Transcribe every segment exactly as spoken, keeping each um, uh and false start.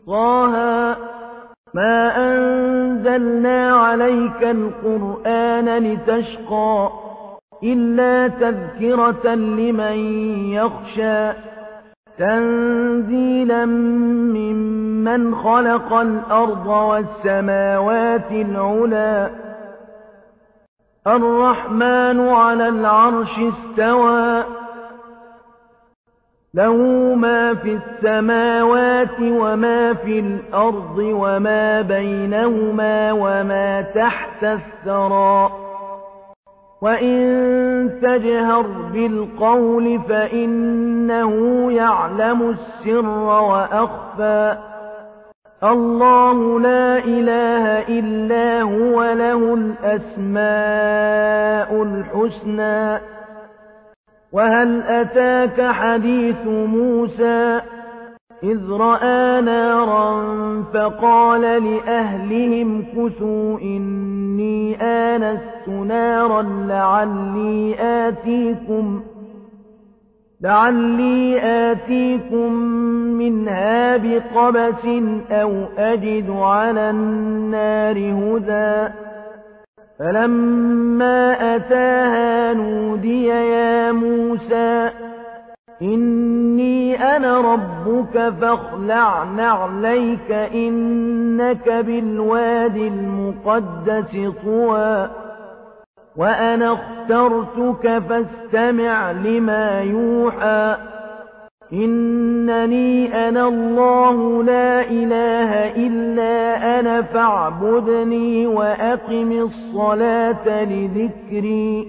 طه ما أنزلنا عليك القرآن لتشقى إلا تذكرة لمن يخشى تنزيلا ممن خلق الأرض والسماوات العلى الرحمن على العرش استوى له ما في السماوات وما في الأرض وما بينهما وما تحت الثرى وإن تجهر بالقول فإنه يعلم السر وأخفى الله لا إله إلا هو له الأسماء الحسنى وهل أتاك حديث موسى إذ رأى نارا فقال لأهلهم كثوا إني آنست نارا لعلي آتيكم لعلي آتيكم منها بقبس أو أجد على النار هدى فلما أتاها نودي يا موسى إني أنا ربك فاخلع نعليك إنك بالواد المقدس طوى وأنا اخترتك فاستمع لما يوحى إنني أنا الله لا إله إلا أنا فاعبدني وأقم الصلاة لذكري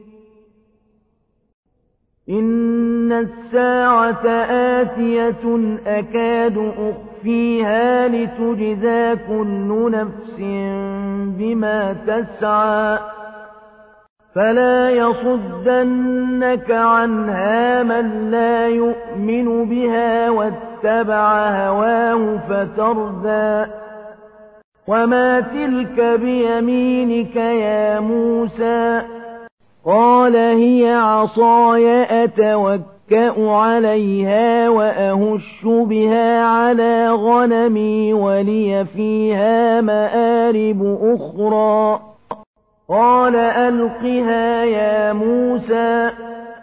إن الساعة آتية أكاد أخفيها لتجزى كل نفس بما تسعى فلا يصدنك عنها من لا يؤمن بها واتبع هواه فتردى وما تلك بيمينك يا موسى قال هي عصاي أتوكأ عليها وأهش بها على غنمي ولي فيها مآرب أخرى قال ألقها يا موسى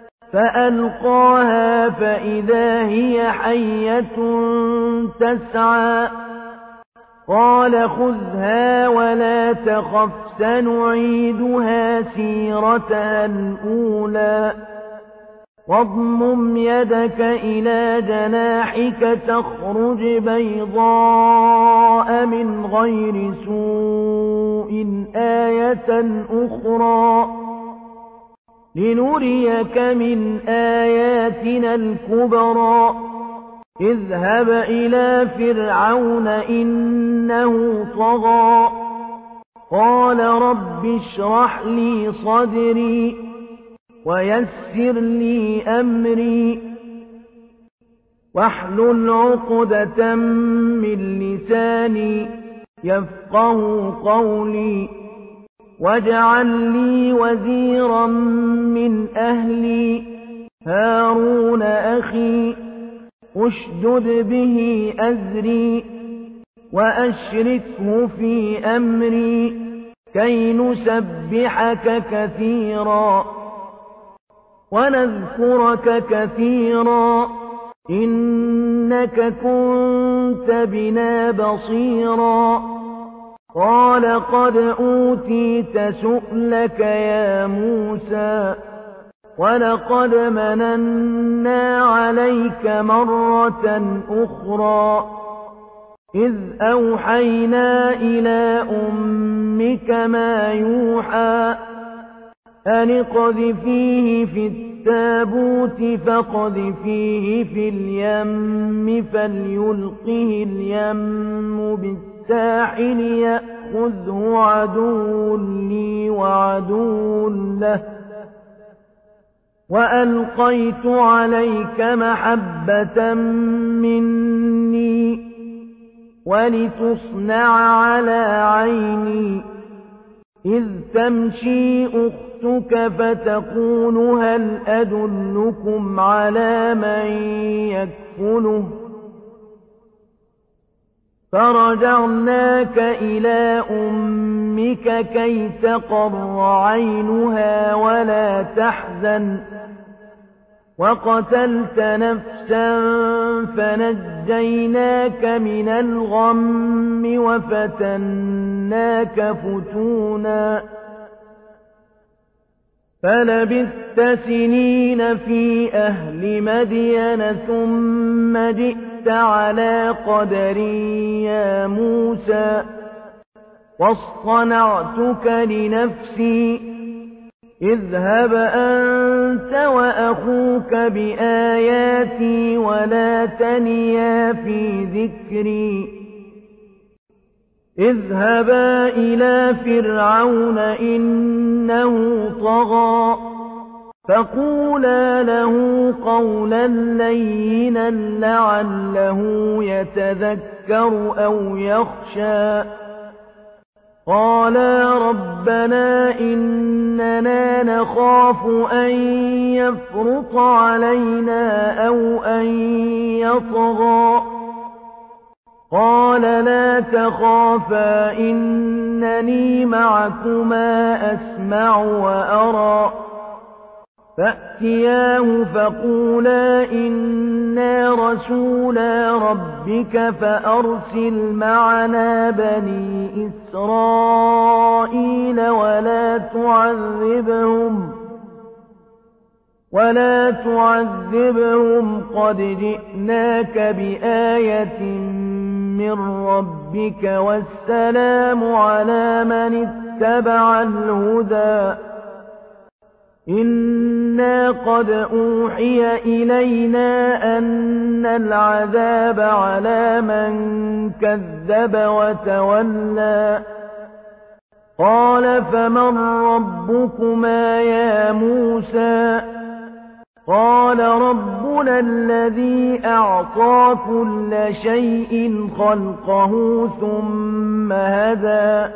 فألقاها فإذا هي حية تسعى قال خذها ولا تخف سنعيدها سيرتها الأولى واضمم يدك إلى جناحك تخرج بيضاء من غير سوء آية أخرى لنريك من آياتنا الكبرى اذهب إلى فرعون إنه طغى قال رب اشرح لي صدري ويسر لي أمري واحلل عقدة من لساني يفقه قولي واجعل لي وزيرا من أهلي هارون أخي اشدد به أزري وأشركه في أمري كي نسبحك كثيرا ونذكرك كثيرا إنك كنت بنا بصيرا قال قد أوتيت سؤلك يا موسى ولقد مننا عليك مرة أخرى إذ أوحينا إلى أمك ما يوحى أن اقذفيه في التابوت فاقذفيه في اليم فليلقه اليم بالساحل يأخذه عدو لي وعدو له وألقيت عليك محبة مني ولتصنع على عيني إذ تمشي أختك فتقول هل أدلكم على من يكفله فرجعناك إلى أمك كي تقر عينها ولا تحزن وقتلت نفسا فنجيناك من الغم وفتناك فتونا فلبثت سنين في أهل مدين ثم جئت على قدر يا موسى واصطنعتك لنفسي اذهب أنت وأخوك بآياتي ولا تنيا في ذكري اذهبا إلى فرعون إنه طغى فقولا له قولا لينا لعله يتذكر أو يخشى قالا ربنا إننا نخاف أن يفرط علينا أو أن يطغى قال لا تخافا إنني معكما أسمع وأرى فأتياه فقولا إنا رسولا ربك فأرسل معنا بني إسرائيل ولا تعذبهم ولا تعذبهم قد جئناك بآية من ربك والسلام على من اتبع الهدى إنا قد أوحي إلينا أن العذاب على من كذب وتولى قال فمن ربكما يا موسى قال ربنا الذي أعطى كل شيء خلقه ثم هدى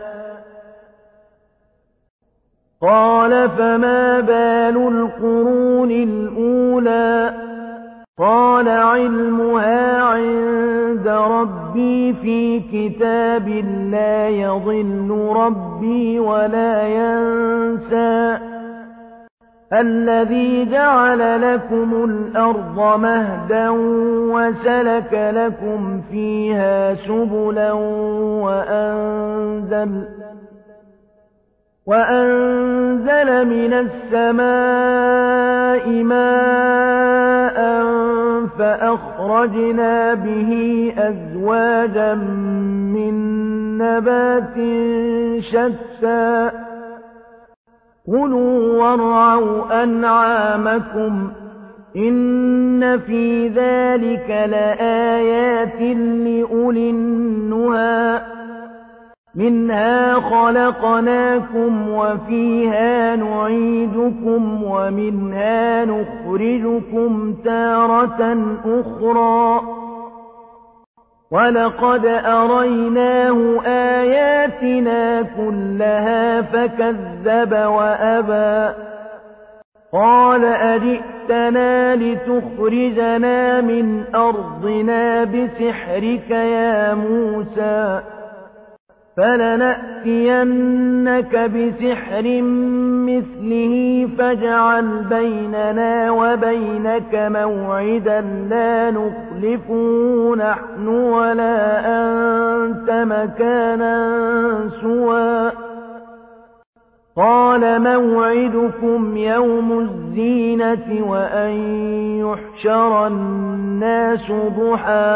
قال فما بال القرون الأولى قال علمها عند ربي في كتاب لا يضل ربي ولا ينسى الذي جعل لكم الأرض مهدا وسلك لكم فيها سبلا وأنزل وأنزل من السماء ماء فأخرجنا به أزواجا من نبات شتى كلوا وارعوا أنعامكم إن في ذلك لآيات لأولي النهى منها خلقناكم وفيها نعيدكم ومنها نخرجكم تارة أخرى ولقد أريناه آياتنا كلها فكذب وأبى قال أجئتنا لتخرجنا من أرضنا بسحرك يا موسى فلنأتينك بسحر مثله فاجعل بيننا وبينك موعدا لا نخلفه نحن ولا أنت مكانا سوى قال موعدكم يوم الزينة وأن يحشر الناس ضحى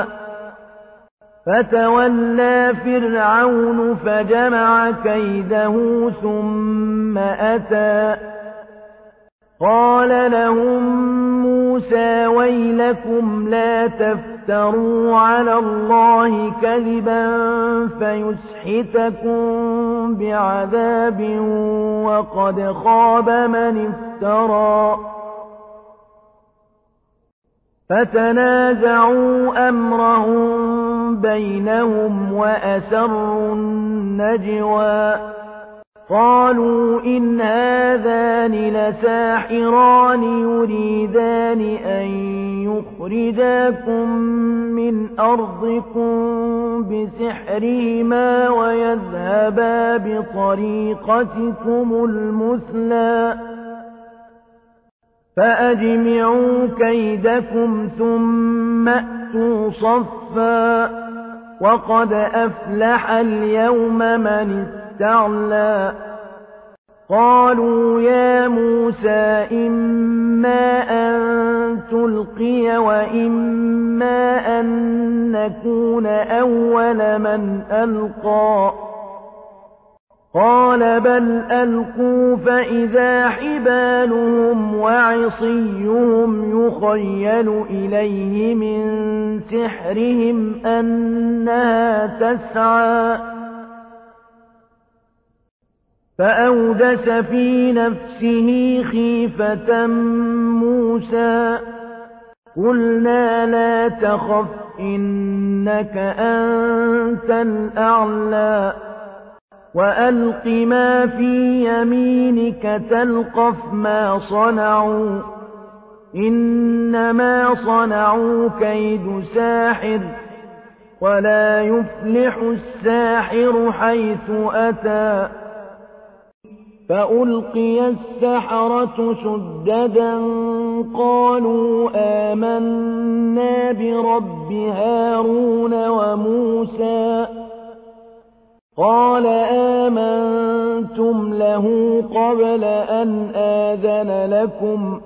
فتولى فرعون فجمع كيده ثم أتى قال لهم موسى ويلكم لا تفتروا على الله كذبا فيسحتكم بعذاب وقد خاب من افترى فتنازعوا أمرهم بينهم وأسروا النجوى قالوا إن هذان لساحران يريدان أن ليخرجاكم من أرضكم بسحرهما ويذهبا بطريقتكم المثلى فأجمعوا كيدكم ثم أتوا صفا وقد أفلح اليوم من استعلى قالوا يا موسى إما أن تلقي وإما أن نكون أول من ألقى قال بل ألقوا فإذا حبالهم وعصيهم يخيل إليه من سحرهم أنها تسعى فأوجس في نفسه خيفة موسى قلنا لا تخف إنك أنت الأعلى وألق ما في يمينك تلقف ما صنعوا إنما صنعوا كيد ساحر ولا يفلح الساحر حيث أتى فألقي السحرة سجدا قالوا آمنا برب هارون وموسى قال آمنتم له قبل أن آذن لكم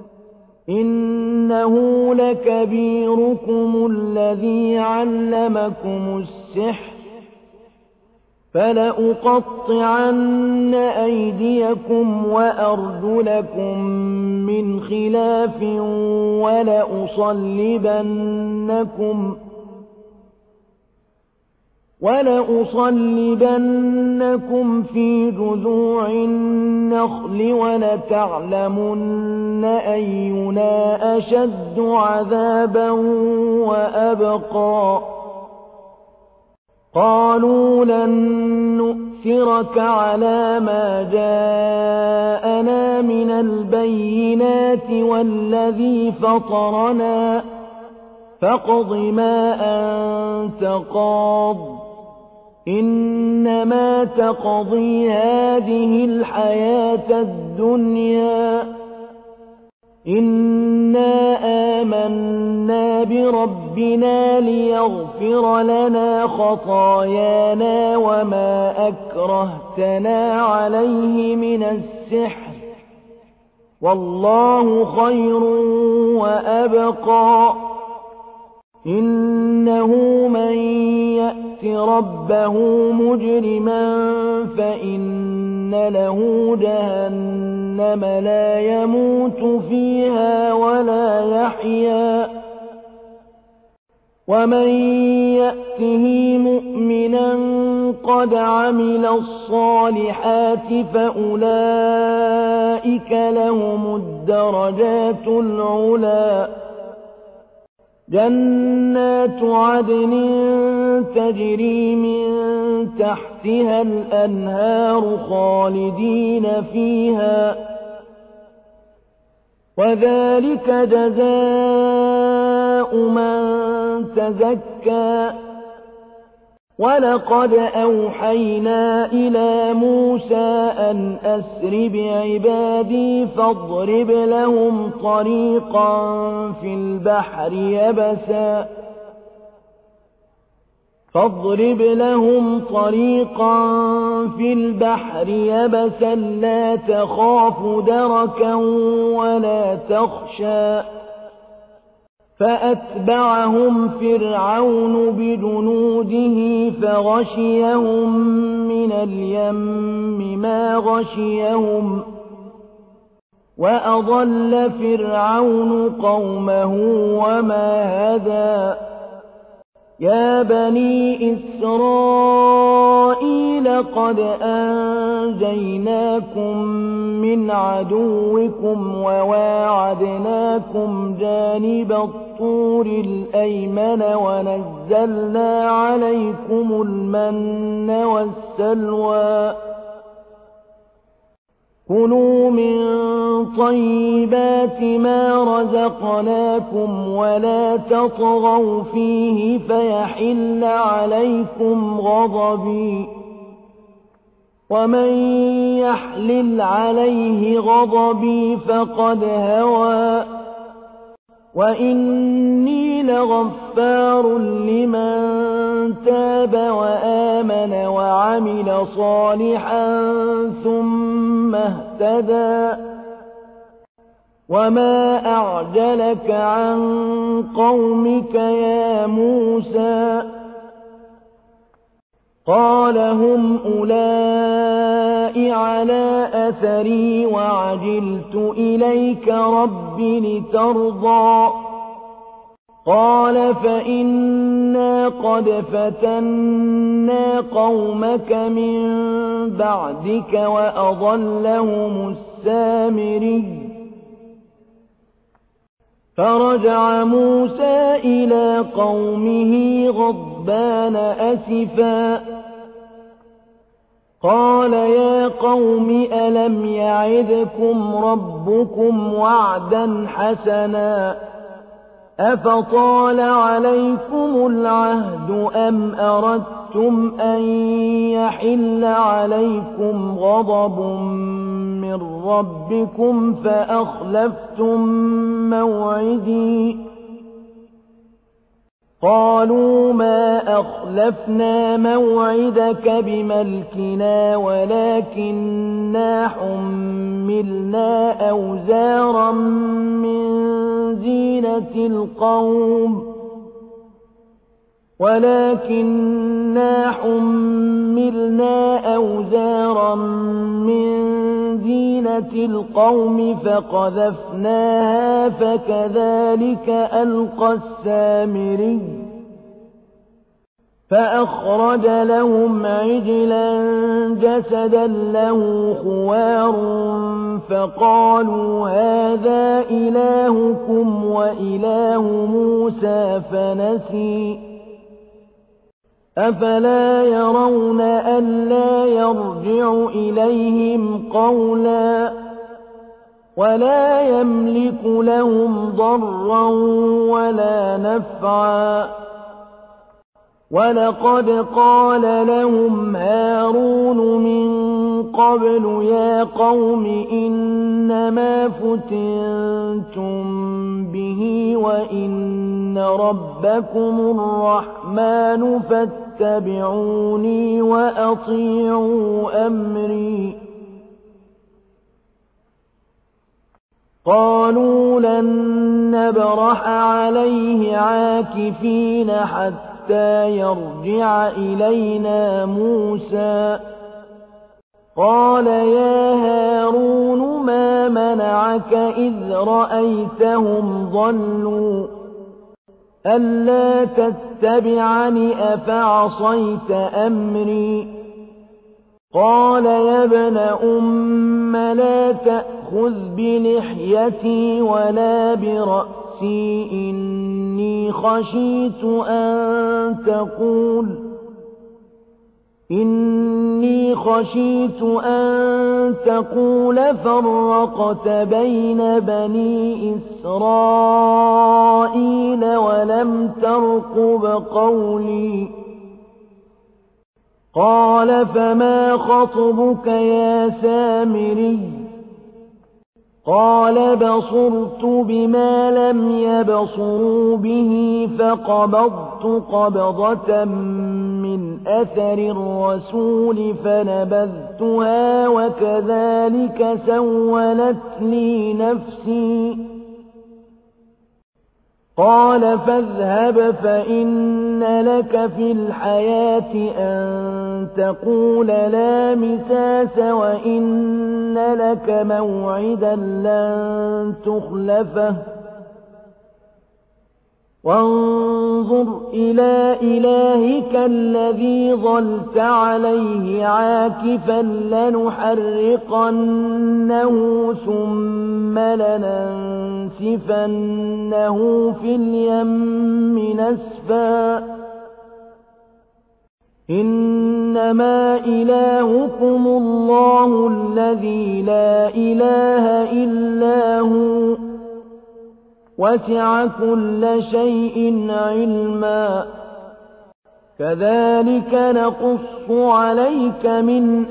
إنه لكبيركم الذي علمكم السحر فلأقطعن أيديكم وأرجلكم من خلاف ولأصلبنكم ولأصلبنكم في جذوع النخل ولتعلمن أينا أشد عذابا وأبقى قالوا لن نؤثرك على ما جاءنا من البينات والذي فطرنا فاقض ما أنت قاض إنما تقضي هذه الحياة الدنيا إنا آمنا بربنا ليغفر لنا خطايانا وما أكرهتنا عليه من السحر والله خير وأبقى إنه من يأت ربه مجرما فإن له جهنم لا يموت فيها ولا يحيا ومن يأته مؤمنا قد عمل الصالحات فأولئك لهم الدرجات العلى جنات عدن تجري من تحتها الأنهار خالدين فيها وذلك جزاء من تزكى ولقد أوحينا إلى موسى أن أسر بعبادي فاضرب لهم طريقا في البحر يبسا فاضرب لهم طريقا في البحر يبسا لا تخاف دركا ولا تخشى فأتبعهم فرعون بجنوده فغشيهم من اليم ما غشيهم وأضل فرعون قومه وما هدى يا بني إسرائيل قد أنجيناكم من عدوكم وواعدناكم جانب الطور الأيمن ونزلنا عليكم المن والسلوى كلوا من طيبات ما رزقناكم ولا تطغوا فيه فيحل عليكم غضبي ومن يحلل عليه غضبي فقد هوى وإني لغفار لمن تاب وآمن وعمل صالحا ثم اهتدى وما أعجلك عن قومك يا موسى قال هم أولئك على أثري وعجلت إليك رب لترضى قال فإنا قد فتنا قومك من بعدك وأضلهم السامري فرجع موسى إلى قومه غضبان أسفا قال يا قوم ألم يعدكم ربكم وعدا حسنا أفطال عليكم العهد أم أردتم أن يحل عليكم غضب من ربكم فأخلفتم موعدي قالوا ما أخلفنا موعدك بملكنا ولكننا حملنا أوزارا من زينة القوم ولكننا حملنا أوزارا من زينة القوم فقذفناها فكذلك ألقى السامري فأخرج لهم عجلا جسدا له خوار فقالوا هذا إلهكم وإله موسى فنسي أفلا يرون ألا يرجع إليهم قولا ولا يملك لهم ضرا ولا نفعا ولقد قال لهم هارون من قبل يا قوم إنما فتنتم به وإن ربكم الرحمن فاتبعوني وأطيعوا أمري قالوا لن نبرح عليه عاكفين حتى يرجع إلينا موسى قال يا هارون ما منعك إذ رأيتهم ضلوا ألا تتبعني أفعصيت أمري قال يا ابن أم لا تأخذ بلحيتي ولا برأسي إني خشيت أن تقول إني خشيت أن تقول فرقت بين بني إسرائيل ولم ترقب قولي قال فما خطبك يا سامري قال بصرت بما لم يبصروا به فقبضت قبضة من أثر الرسول فنبذتها وكذلك سولت لي نفسي قال فاذهب فإن لك في الحياة أن تقول لا مساس وإن لك موعدا لن تخلفه وانظر إلى إلهك الذي ظلت عليه عاكفا لنحرقنه ثم لننسفنه في اليم نسفا إن إنما إلهكم الله الذي لا إله إلا هو وسع كل شيء علما كذلك نقص عليك من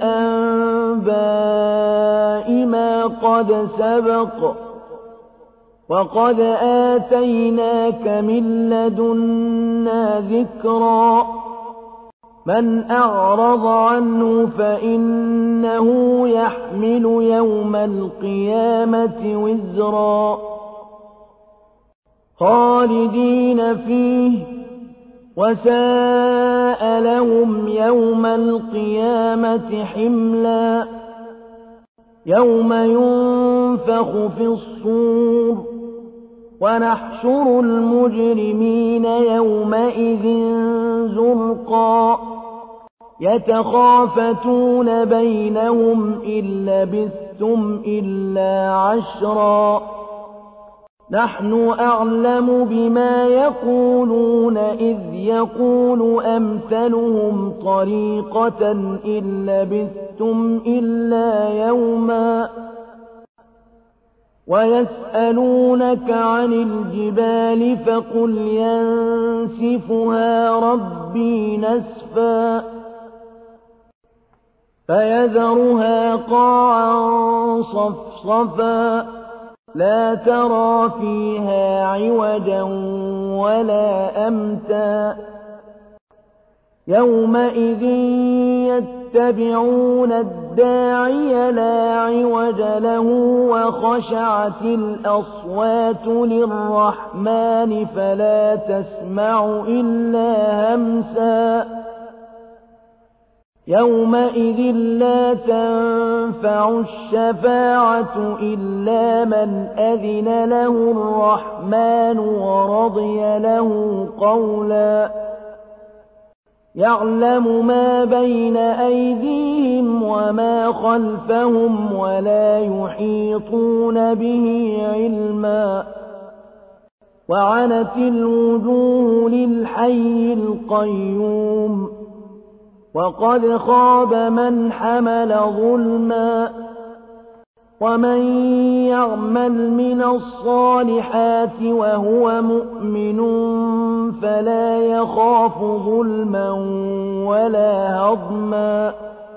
أنباء ما قد سبق وقد آتيناك من لدنا ذكرا من أعرض عنه فإنه يحمل يوم القيامة وزرا خالدين فيه وساء لهم يوم القيامة حملا يوم ينفخ في الصور ونحشر المجرمين يومئذ زرقا يتخافتون بينهم إن لبثتم إلا عشرا نحن أعلم بما يقولون إذ يقول أمثلهم طريقة إن لبثتم إلا يوما ويسألونك عن الجبال فقل ينسفها ربي نسفا فيذرها قاعا صفصفا لا ترى فيها عوجا ولا أمتا يومئذ يتبعون الداعي لا عوج له وخشعت الأصوات للرحمن فلا تسمع إلا همسا يومئذ لا تنفع الشفاعة إلا من أذن له الرحمن ورضي له قولا يعلم ما بين أيديهم وما خلفهم ولا يحيطون به علما وعنت الوجوه للحي القيوم وقد خاب من حمل ظلما ومن يعمل من الصالحات وهو مؤمن فلا يخاف ظلما ولا هضما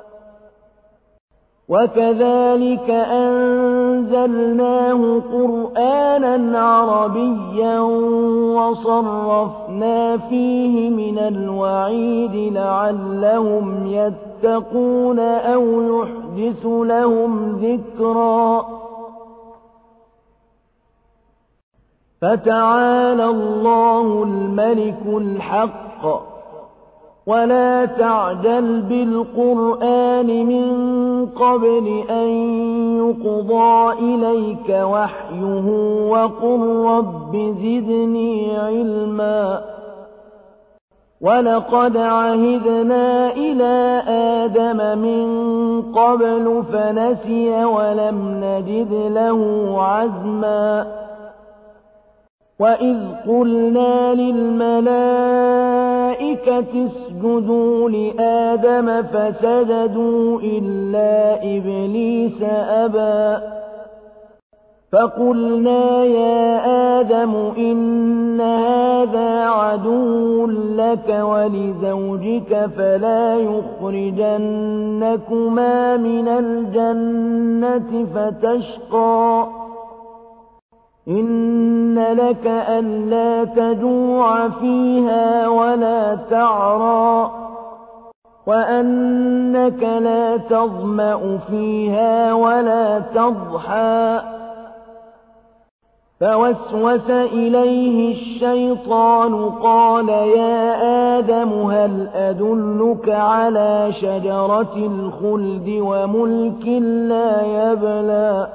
وكذلك أنزلناه قرآنا عربيا وصرفنا فيه من الوعيد لعلهم يتقون أو يحدث لهم ذكرا فتعالى الله الملك الحق ولا تعجل بالقرآن من قبل أن يقضى إليك وحيه وقل رب زدني علما ولقد عهدنا إلى آدم من قبل فنسي ولم نجد له عزما وإذ قلنا للملائكة اسجدوا لآدم فسجدوا إلا إبليس أبى فقلنا يا آدم إن هذا عدو لك ولزوجك فلا يخرجنكما من الجنة فتشقى إن لك ألا تجوع فيها ولا تعرى وأنك لا تظمأ فيها ولا تضحى فوسوس إليه الشيطان قال يا آدم هل أدلك على شجرة الخلد وملك لا يبلى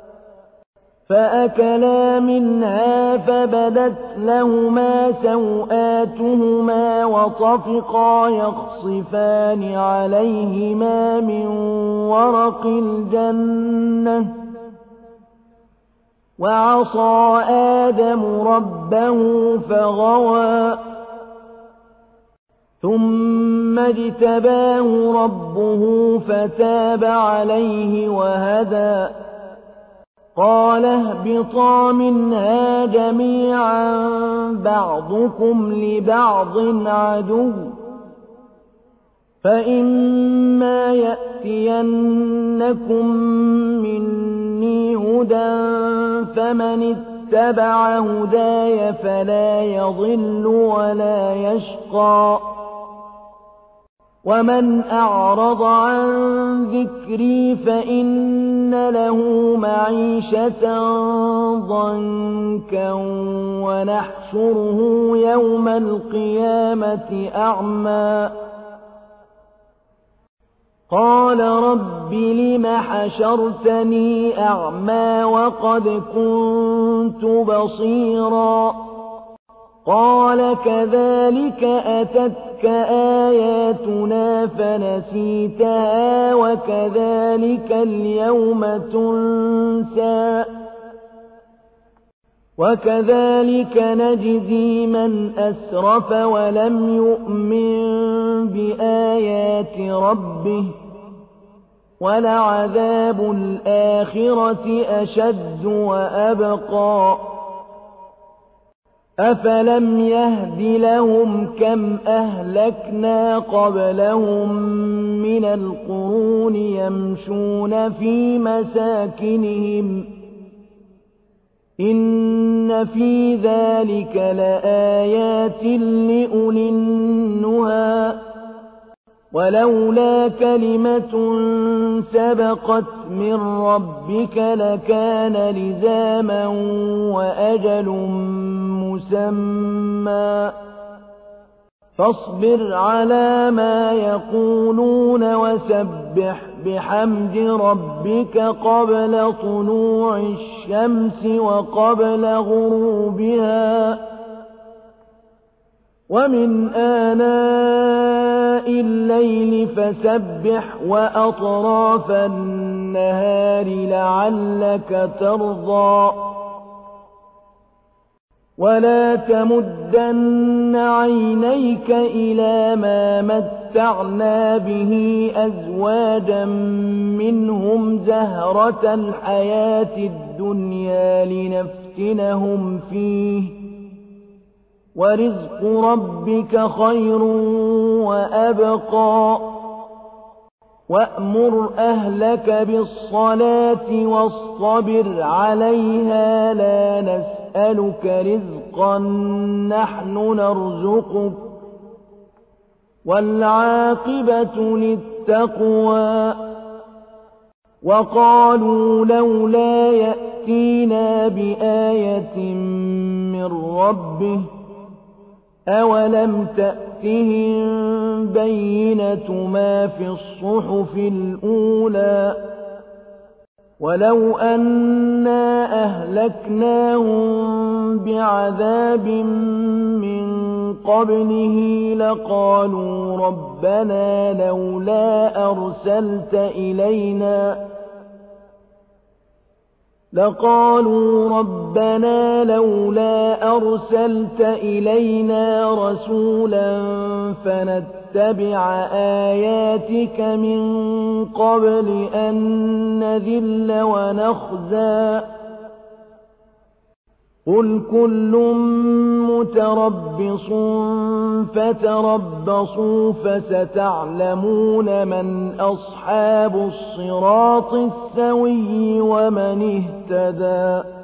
فأكلا منها فبدت لهما سوآتهما وطفقا يخصفان عليهما من ورق الجنة وعصى آدم ربه فغوى ثم ثم اجتباه ربه فتاب عليه وهدى قال اهبطا منها جميعا بعضكم لبعض عدو فإما يأتينكم مني هدى فمن اتبع هداي فلا يضل ولا يشقى ومن أعرض عن ذكري فإن له معيشة ضنكا ونحشره يوم القيامة أعمى قال رب لم حشرتني أعمى وقد كنت بصيرا قال كذلك أتتك آياتنا فنسيتها وكذلك اليوم تنسى وكذلك نجزي من أسرف ولم يؤمن بآيات ربه ولعذاب الآخرة أشد وأبقى أفلم يهد لهم كم أهلكنا قبلهم من القرون يمشون في مساكنهم إن في ذلك لآيات لأولي النهى ولولا كلمة سبقت من ربك لكان لزاما وأجل مسمى فاصبر على ما يقولون وسبح بحمد ربك قبل طلوع الشمس وقبل غروبها ومن آناء الليل فسبح وأطراف النهار لعلك ترضى ولا تمدن عينيك إلى ما متعنا به أزواجا منهم زهرة الحياة الدنيا لنفتنهم فيه ورزق ربك خير وأبقى وأمر أهلك بالصلاة واصطبر عليها لا نسألك رزقا نحن نرزقك والعاقبة للتقوى وقالوا لولا يأتينا بآية من ربه أولم تأتهم بينة ما في الصحف الأولى ولو أنا أهلكناهم بعذاب من قبله لقالوا ربنا لولا أرسلت إلينا لقالوا ربنا لولا أرسلت إلينا رسولا فنتبع آياتك من قبل أن نذل ونخزى قل كل متربص فتربصوا فستعلمون من أصحاب الصراط السوي ومن اهتدى